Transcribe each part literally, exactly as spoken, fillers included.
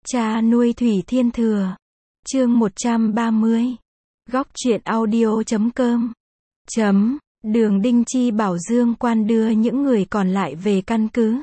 Cha nuôi Thủy Thiên Thừa. Chương một trăm ba mươi. Góc truyện audio chấm com. Chấm. Đường Đinh Chi bảo Dương Quan đưa những người còn lại về căn cứ.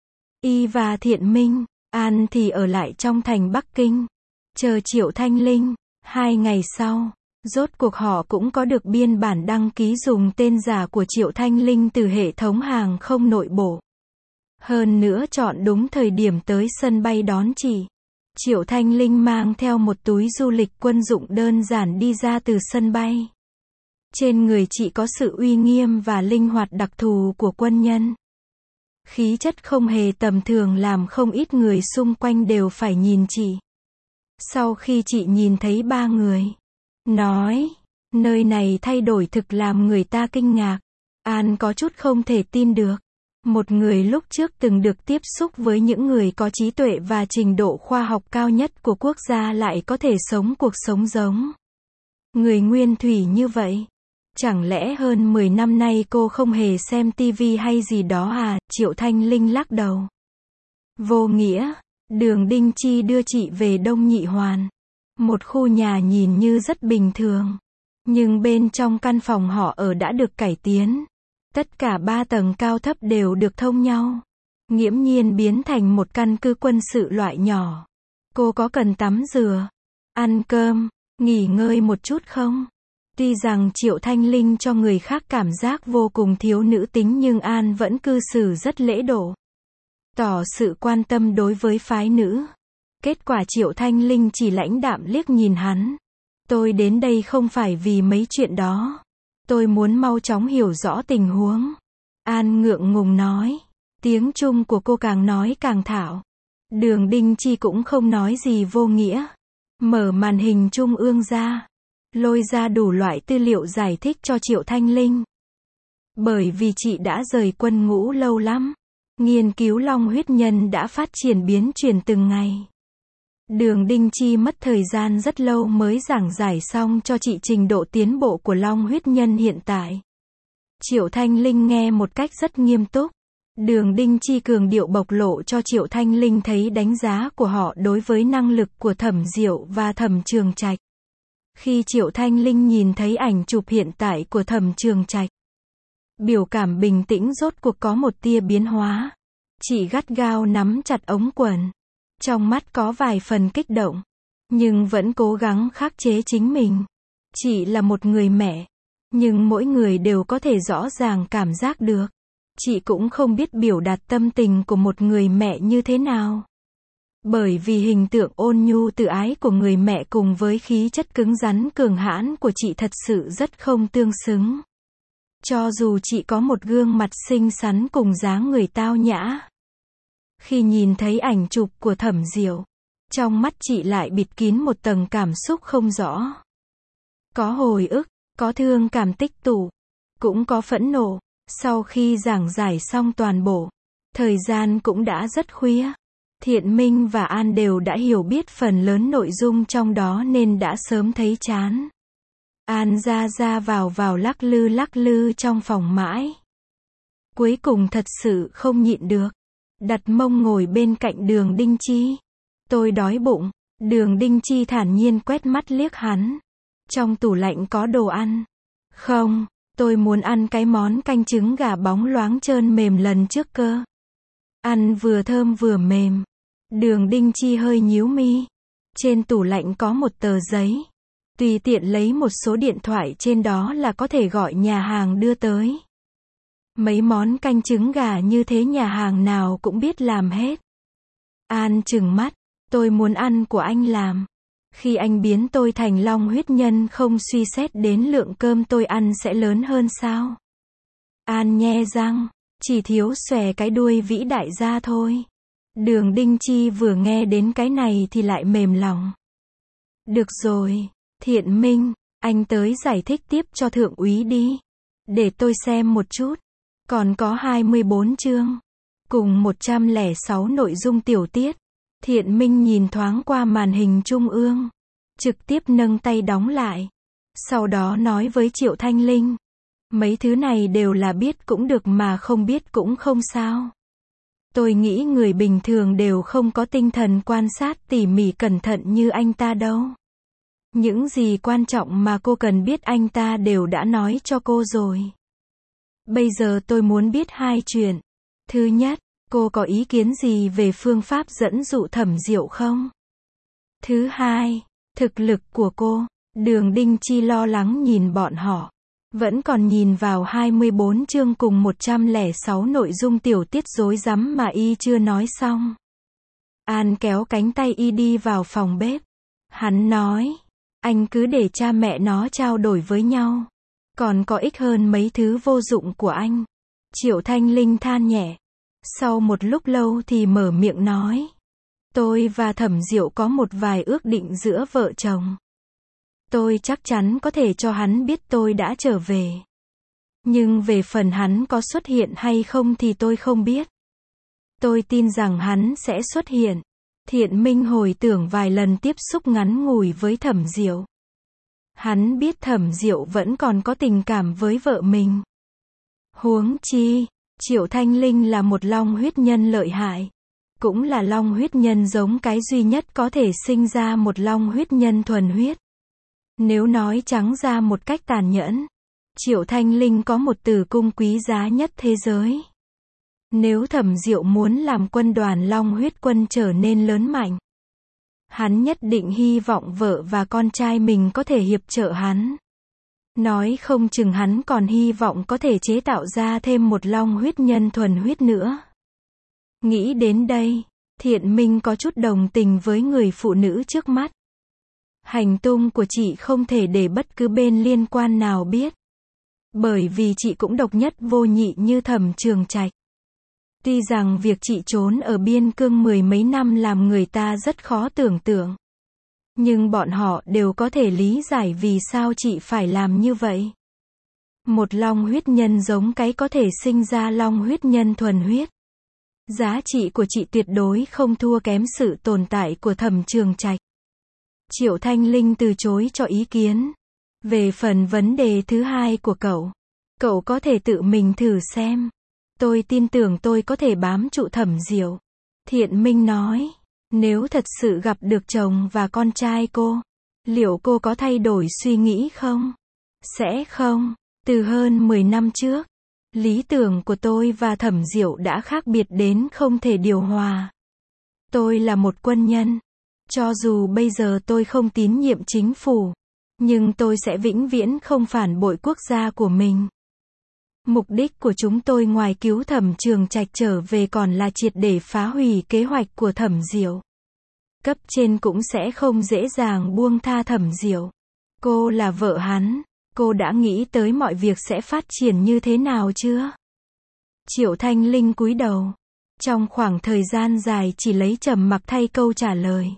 Y và Thiện Minh, An thì ở lại trong thành Bắc Kinh, chờ Triệu Thanh Linh. Hai ngày sau, rốt cuộc họ cũng có được biên bản đăng ký dùng tên giả của Triệu Thanh Linh từ hệ thống hàng không nội bộ. Hơn nữa chọn đúng thời điểm tới sân bay đón chị. Triệu Thanh Linh mang theo một túi du lịch quân dụng đơn giản đi ra từ sân bay. Trên người chị có sự uy nghiêm và linh hoạt đặc thù của quân nhân. Khí chất không hề tầm thường làm không ít người xung quanh đều phải nhìn chị. Sau khi chị nhìn thấy ba người, nói, nơi này thay đổi thực làm người ta kinh ngạc. An có chút không thể tin được. Một người lúc trước từng được tiếp xúc với những người có trí tuệ và trình độ khoa học cao nhất của quốc gia lại có thể sống cuộc sống giống người nguyên thủy như vậy. Chẳng lẽ hơn mười năm nay cô không hề xem tivi hay gì đó à? Triệu Thanh Linh lắc đầu. Vô nghĩa. Đường Đinh Chi đưa chị về Đông Nhị Hoàn. Một khu nhà nhìn như rất bình thường. Nhưng bên trong căn phòng họ ở đã được cải tiến. Tất cả ba tầng cao thấp đều được thông nhau. Nghiễm nhiên biến thành một căn cứ quân sự loại nhỏ. Cô có cần tắm rửa, ăn cơm, nghỉ ngơi một chút không? Tuy rằng Triệu Thanh Linh cho người khác cảm giác vô cùng thiếu nữ tính nhưng An vẫn cư xử rất lễ độ. Tỏ sự quan tâm đối với phái nữ. Kết quả Triệu Thanh Linh chỉ lãnh đạm liếc nhìn hắn. Tôi đến đây không phải vì mấy chuyện đó. Tôi muốn mau chóng hiểu rõ tình huống. An ngượng ngùng nói. Tiếng Trung của cô càng nói càng thạo. Đường Đinh Chi cũng không nói gì vô nghĩa. Mở màn hình trung ương ra. Lôi ra đủ loại tư liệu giải thích cho Triệu Thanh Linh. Bởi vì chị đã rời quân ngũ lâu lắm. Nghiên cứu long huyết nhân đã phát triển biến chuyển từng ngày. Đường Đinh Chi mất thời gian rất lâu mới giảng giải xong cho chị trình độ tiến bộ của long huyết nhân hiện tại. Triệu Thanh Linh nghe một cách rất nghiêm túc. Đường Đinh Chi cường điệu bộc lộ cho Triệu Thanh Linh thấy đánh giá của họ đối với năng lực của Thẩm Diệu và Thẩm Trường Trạch. Khi Triệu Thanh Linh nhìn thấy ảnh chụp hiện tại của Thẩm Trường Trạch, biểu cảm bình tĩnh rốt cuộc có một tia biến hóa. Chị gắt gao nắm chặt ống quần. Trong mắt có vài phần kích động, nhưng vẫn cố gắng khắc chế chính mình. Chị là một người mẹ, nhưng mỗi người đều có thể rõ ràng cảm giác được. Chị cũng không biết biểu đạt tâm tình của một người mẹ như thế nào. Bởi vì hình tượng ôn nhu tự ái của người mẹ cùng với khí chất cứng rắn cường hãn của chị thật sự rất không tương xứng. Cho dù chị có một gương mặt xinh xắn cùng dáng người tao nhã. Khi nhìn thấy ảnh chụp của Thẩm Diệu, trong mắt chị lại bịt kín một tầng cảm xúc không rõ. Có hồi ức, có thương cảm tích tụ, cũng có phẫn nộ. Sau khi giảng giải xong toàn bộ, thời gian cũng đã rất khuya. Thiện Minh và An đều đã hiểu biết phần lớn nội dung trong đó nên đã sớm thấy chán. An ra ra vào vào lắc lư lắc lư trong phòng mãi. Cuối cùng thật sự không nhịn được. Đặt mông ngồi bên cạnh Đường Đinh Chi. Tôi đói bụng. Đường Đinh Chi thản nhiên quét mắt liếc hắn. Trong tủ lạnh có đồ ăn. Không, tôi muốn ăn cái món canh trứng gà bóng loáng trơn mềm lần trước cơ. Ăn vừa thơm vừa mềm. Đường Đinh Chi hơi nhíu mi. Trên tủ lạnh có một tờ giấy. Tùy tiện lấy một số điện thoại trên đó là có thể gọi nhà hàng đưa tới. Mấy món canh trứng gà như thế nhà hàng nào cũng biết làm hết. An trừng mắt. Tôi muốn ăn của anh làm. Khi anh biến tôi thành long huyết nhân không suy xét đến lượng cơm tôi ăn sẽ lớn hơn sao? An nhe răng. Chỉ thiếu xòe cái đuôi vĩ đại ra thôi. Đường Đinh Chi vừa nghe đến cái này thì lại mềm lòng. Được rồi, Thiện Minh, anh tới giải thích tiếp cho thượng úy đi. Để tôi xem một chút. Còn có hai mươi bốn chương. Cùng một trăm lẻ sáu nội dung tiểu tiết. Thiện Minh nhìn thoáng qua màn hình trung ương. Trực tiếp nâng tay đóng lại. Sau đó nói với Triệu Thanh Linh. Mấy thứ này đều là biết cũng được mà không biết cũng không sao. Tôi nghĩ người bình thường đều không có tinh thần quan sát tỉ mỉ cẩn thận như anh ta đâu. Những gì quan trọng mà cô cần biết anh ta đều đã nói cho cô rồi. Bây giờ tôi muốn biết hai chuyện. Thứ nhất, cô có ý kiến gì về phương pháp dẫn dụ Thẩm Diệu không? Thứ hai, thực lực của cô. Đường Đinh Chi lo lắng nhìn bọn họ. Vẫn còn nhìn vào hai mươi bốn chương cùng một trăm lẻ sáu nội dung tiểu tiết rối rắm mà y chưa nói xong. An kéo cánh tay y đi vào phòng bếp. Hắn nói, anh cứ để cha mẹ nó trao đổi với nhau. Còn có ích hơn mấy thứ vô dụng của anh. Triệu Thanh Linh than nhẹ. Sau một lúc lâu thì mở miệng nói. Tôi và Thẩm Diệu có một vài ước định giữa vợ chồng. Tôi chắc chắn có thể cho hắn biết tôi đã trở về. Nhưng về phần hắn có xuất hiện hay không thì tôi không biết. Tôi tin rằng hắn sẽ xuất hiện. Thiện Minh hồi tưởng vài lần tiếp xúc ngắn ngủi với Thẩm Diệu. Hắn biết Thẩm Diệu vẫn còn có tình cảm với vợ mình. Huống chi, Triệu Thanh Linh là một long huyết nhân lợi hại. Cũng là long huyết nhân giống cái duy nhất có thể sinh ra một long huyết nhân thuần huyết. Nếu nói trắng ra một cách tàn nhẫn, Triệu Thanh Linh có một tử cung quý giá nhất thế giới. Nếu Thẩm Diệu muốn làm quân đoàn long huyết quân trở nên lớn mạnh, hắn nhất định hy vọng vợ và con trai mình có thể hiệp trợ hắn. Nói không chừng hắn còn hy vọng có thể chế tạo ra thêm một long huyết nhân thuần huyết nữa. Nghĩ đến đây, Thiện Minh có chút đồng tình với người phụ nữ trước mắt. Hành tung của chị không thể để bất cứ bên liên quan nào biết. Bởi vì chị cũng độc nhất vô nhị như Thẩm Trường Trạch. Tuy rằng việc chị trốn ở biên cương mười mấy năm làm người ta rất khó tưởng tượng. Nhưng bọn họ đều có thể lý giải vì sao chị phải làm như vậy. Một long huyết nhân giống cái có thể sinh ra long huyết nhân thuần huyết. Giá trị của chị tuyệt đối không thua kém sự tồn tại của Thẩm Trường Trạch. Triệu Thanh Linh từ chối cho ý kiến. Về phần vấn đề thứ hai của cậu, cậu có thể tự mình thử xem. Tôi tin tưởng tôi có thể bám trụ Thẩm Diệu. Thiện Minh nói, nếu thật sự gặp được chồng và con trai cô, liệu cô có thay đổi suy nghĩ không? Sẽ không. Từ hơn mười năm trước, lý tưởng của tôi và Thẩm Diệu đã khác biệt đến không thể điều hòa. Tôi là một quân nhân. Cho dù bây giờ tôi không tín nhiệm chính phủ, nhưng tôi sẽ vĩnh viễn không phản bội quốc gia của mình. Mục đích của chúng tôi ngoài cứu Thẩm Trường Trạch trở về còn là triệt để phá hủy kế hoạch của Thẩm Diệu. Cấp trên cũng sẽ không dễ dàng buông tha Thẩm Diệu. Cô là vợ hắn, cô đã nghĩ tới mọi việc sẽ phát triển như thế nào chưa? Triệu Thanh Linh cúi đầu. Trong khoảng thời gian dài chỉ lấy trầm mặc thay câu trả lời.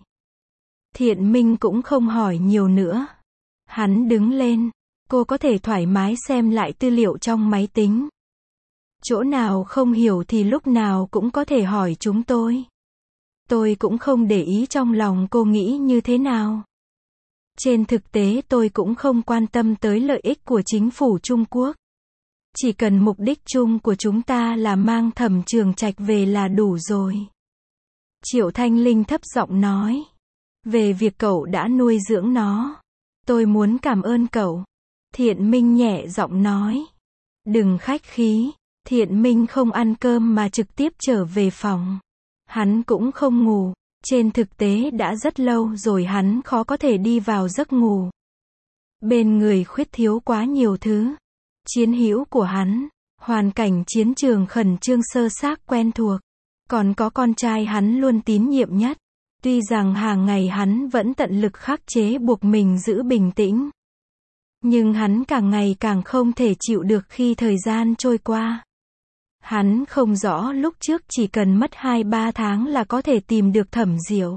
Thiện Minh cũng không hỏi nhiều nữa. Hắn đứng lên. Cô có thể thoải mái xem lại tư liệu trong máy tính. Chỗ nào không hiểu thì lúc nào cũng có thể hỏi chúng tôi. Tôi cũng không để ý trong lòng cô nghĩ như thế nào. Trên thực tế tôi cũng không quan tâm tới lợi ích của chính phủ Trung Quốc. Chỉ cần mục đích chung của chúng ta là mang Thẩm Trường Trạch về là đủ rồi. Triệu Thanh Linh thấp giọng nói. Về việc cậu đã nuôi dưỡng nó, tôi muốn cảm ơn cậu. Thiện Minh nhẹ giọng nói. Đừng khách khí. Thiện Minh không ăn cơm mà trực tiếp trở về phòng. Hắn cũng không ngủ. Trên thực tế đã rất lâu rồi hắn khó có thể đi vào giấc ngủ. Bên người khuyết thiếu quá nhiều thứ. Chiến hữu của hắn, hoàn cảnh chiến trường khẩn trương sơ xác quen thuộc. Còn có con trai hắn luôn tín nhiệm nhất. Tuy rằng hàng ngày hắn vẫn tận lực khắc chế buộc mình giữ bình tĩnh. Nhưng hắn càng ngày càng không thể chịu được khi thời gian trôi qua. Hắn không rõ lúc trước chỉ cần mất hai ba tháng là có thể tìm được Thẩm Diệu.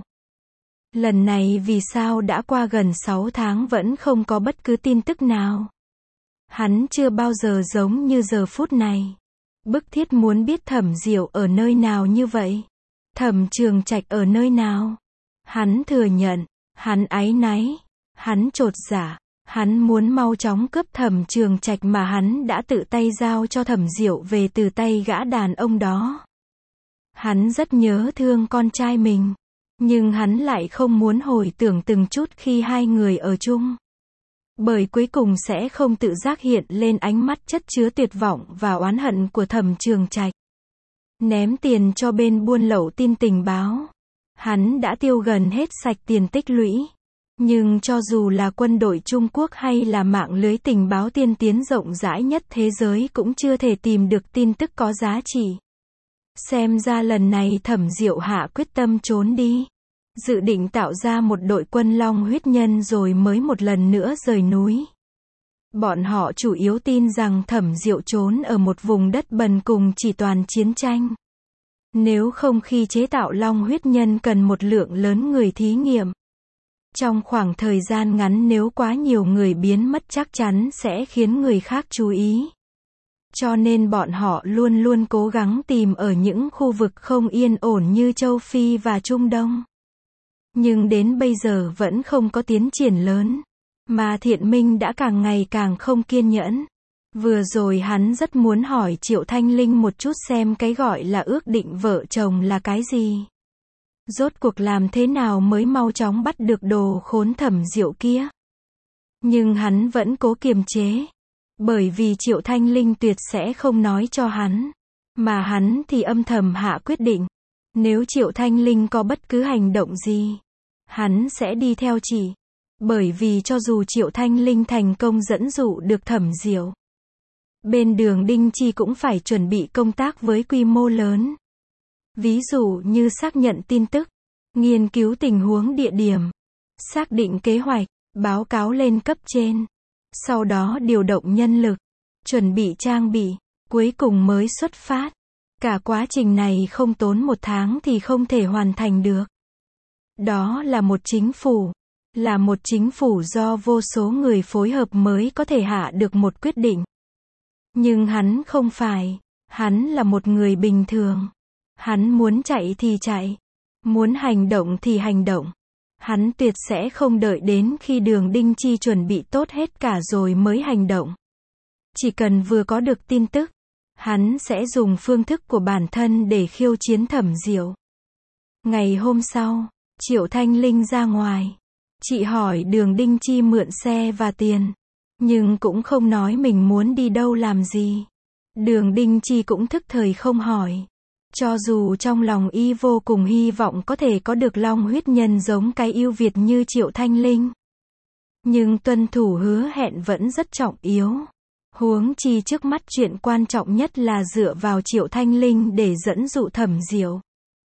Lần này vì sao đã qua gần sáu tháng vẫn không có bất cứ tin tức nào. Hắn chưa bao giờ giống như giờ phút này. Bức thiết muốn biết Thẩm Diệu ở nơi nào như vậy. Thẩm Trường Trạch ở nơi nào. Hắn thừa nhận. Hắn áy náy. Hắn chột dạ. Hắn muốn mau chóng cướp Thẩm Trường Trạch mà hắn đã tự tay giao cho Thẩm Diệu về từ tay gã đàn ông đó. Hắn rất nhớ thương con trai mình. Nhưng hắn lại không muốn hồi tưởng từng chút khi hai người ở chung. Bởi cuối cùng sẽ không tự giác hiện lên ánh mắt chất chứa tuyệt vọng và oán hận của Thẩm Trường Trạch. Ném tiền cho bên buôn lậu tin tình báo. Hắn đã tiêu gần hết sạch tiền tích lũy. Nhưng cho dù là quân đội Trung Quốc hay là mạng lưới tình báo tiên tiến rộng rãi nhất thế giới cũng chưa thể tìm được tin tức có giá trị. Xem ra lần này Thẩm Diệu Hạ quyết tâm trốn đi. Dự định tạo ra một đội quân long huyết nhân rồi mới một lần nữa rời núi. Bọn họ chủ yếu tin rằng Thẩm Diệu trốn ở một vùng đất bần cùng chỉ toàn chiến tranh. Nếu không khi chế tạo long huyết nhân cần một lượng lớn người thí nghiệm. Trong khoảng thời gian ngắn nếu quá nhiều người biến mất chắc chắn sẽ khiến người khác chú ý. Cho nên bọn họ luôn luôn cố gắng tìm ở những khu vực không yên ổn như châu Phi và Trung Đông. Nhưng đến bây giờ vẫn không có tiến triển lớn. Mà Thiện Minh đã càng ngày càng không kiên nhẫn. Vừa rồi hắn rất muốn hỏi Triệu Thanh Linh một chút xem cái gọi là ước định vợ chồng là cái gì. Rốt cuộc làm thế nào mới mau chóng bắt được đồ khốn Thẩm Diệu kia. Nhưng hắn vẫn cố kiềm chế. Bởi vì Triệu Thanh Linh tuyệt sẽ không nói cho hắn. Mà hắn thì âm thầm hạ quyết định. Nếu Triệu Thanh Linh có bất cứ hành động gì, hắn sẽ đi theo chỉ. Bởi vì cho dù Triệu Thanh Linh thành công dẫn dụ được Thẩm Diệu, bên Đường Đinh Chi cũng phải chuẩn bị công tác với quy mô lớn. Ví dụ như xác nhận tin tức, nghiên cứu tình huống địa điểm, xác định kế hoạch, báo cáo lên cấp trên. Sau đó điều động nhân lực, chuẩn bị trang bị, cuối cùng mới xuất phát. Cả quá trình này không tốn một tháng thì không thể hoàn thành được. Đó là một chính phủ. Là một chính phủ do vô số người phối hợp mới có thể hạ được một quyết định. Nhưng hắn không phải. Hắn là một người bình thường. Hắn muốn chạy thì chạy. Muốn hành động thì hành động. Hắn tuyệt sẽ không đợi đến khi Đường Đinh Chi chuẩn bị tốt hết cả rồi mới hành động. Chỉ cần vừa có được tin tức, hắn sẽ dùng phương thức của bản thân để khiêu chiến Thẩm Diệu. Ngày hôm sau, Triệu Thanh Linh ra ngoài. Chị hỏi Đường Đinh Chi mượn xe và tiền. Nhưng cũng không nói mình muốn đi đâu làm gì. Đường Đinh Chi cũng thức thời không hỏi. Cho dù trong lòng y vô cùng hy vọng có thể có được long huyết nhân giống cái yêu Việt như Triệu Thanh Linh. Nhưng tuân thủ hứa hẹn vẫn rất trọng yếu. Huống chi trước mắt chuyện quan trọng nhất là dựa vào Triệu Thanh Linh để dẫn dụ Thẩm Diệu.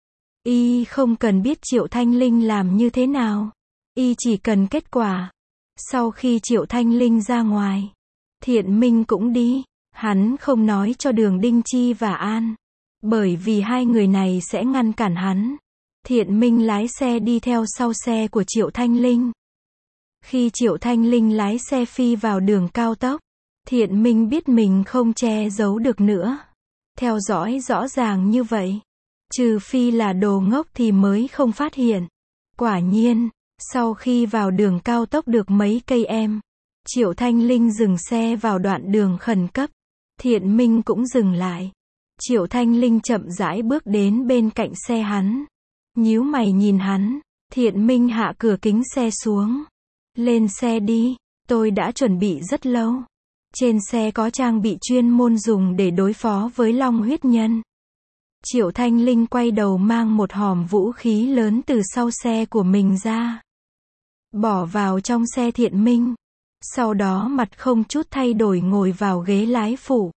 Y không cần biết Triệu Thanh Linh làm như thế nào. Y chỉ cần kết quả. Sau khi Triệu Thanh Linh ra ngoài, Thiện Minh cũng đi. Hắn không nói cho Đường Đinh Chi và An. Bởi vì hai người này sẽ ngăn cản hắn. Thiện Minh lái xe đi theo sau xe của Triệu Thanh Linh. Khi Triệu Thanh Linh lái xe phi vào đường cao tốc, Thiện Minh biết mình không che giấu được nữa. Theo dõi rõ ràng như vậy. Trừ phi là đồ ngốc thì mới không phát hiện. Quả nhiên, sau khi vào đường cao tốc được mấy cây em, Triệu Thanh Linh dừng xe vào đoạn đường khẩn cấp. Thiện Minh cũng dừng lại. Triệu Thanh Linh chậm rãi bước đến bên cạnh xe hắn. Nhíu mày nhìn hắn. Thiện Minh hạ cửa kính xe xuống. Lên xe đi, tôi đã chuẩn bị rất lâu. Trên xe có trang bị chuyên môn dùng để đối phó với long huyết nhân. Triệu Thanh Linh quay đầu mang một hòm vũ khí lớn từ sau xe của mình ra. Bỏ vào trong xe Thiện Minh. Sau đó mặt không chút thay đổi ngồi vào ghế lái phụ.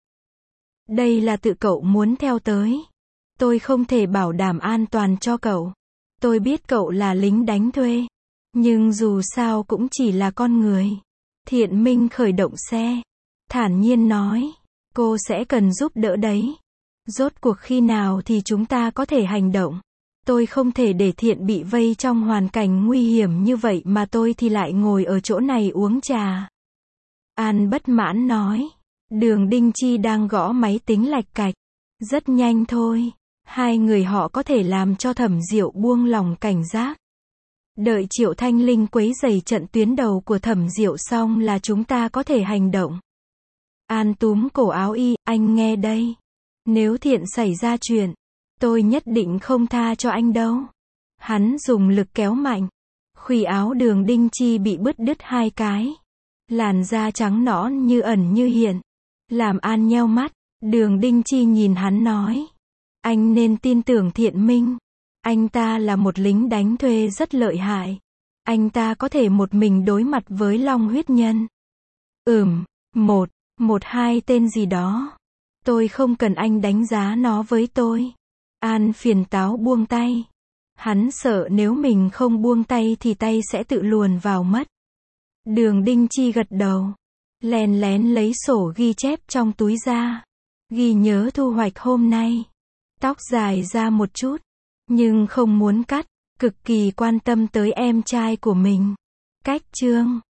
Đây là tự cậu muốn theo tới. Tôi không thể bảo đảm an toàn cho cậu. Tôi biết cậu là lính đánh thuê. Nhưng dù sao cũng chỉ là con người. Thiện Minh khởi động xe. Thản nhiên nói. Cô sẽ cần giúp đỡ đấy. Rốt cuộc khi nào thì chúng ta có thể hành động. Tôi không thể để Thiện bị vây trong hoàn cảnh nguy hiểm như vậy mà tôi thì lại ngồi ở chỗ này uống trà. An bất mãn nói. Đường Đinh Chi đang gõ máy tính lạch cạch. Rất nhanh thôi. Hai người họ có thể làm cho Thẩm Diệu buông lòng cảnh giác. Đợi Triệu Thanh Linh quấy rầy trận tuyến đầu của Thẩm Diệu xong là chúng ta có thể hành động. An túm cổ áo y, anh nghe đây. Nếu Thiện xảy ra chuyện, Tôi nhất định không tha cho anh đâu. Hắn dùng lực kéo mạnh. Khuỷu áo Đường Đinh Chi bị bứt đứt hai cái. Làn da trắng nõn như ẩn như hiện. Làm An nheo mắt. Đường Đinh Chi nhìn hắn nói. Anh nên tin tưởng Thiện Minh. Anh ta là một lính đánh thuê rất lợi hại. Anh ta có thể một mình đối mặt với Long huyết nhân. Ừm, một, một hai tên gì đó. Tôi không cần anh đánh giá nó với tôi. An phiền táo buông tay. Hắn sợ nếu mình không buông tay thì tay sẽ tự luồn vào mất. Đường Đinh Chi gật đầu. Lén lén lấy sổ ghi chép trong túi ra. Ghi nhớ thu hoạch hôm nay. Tóc dài ra một chút. Nhưng không muốn cắt. Cực kỳ quan tâm tới em trai của mình. Cách chương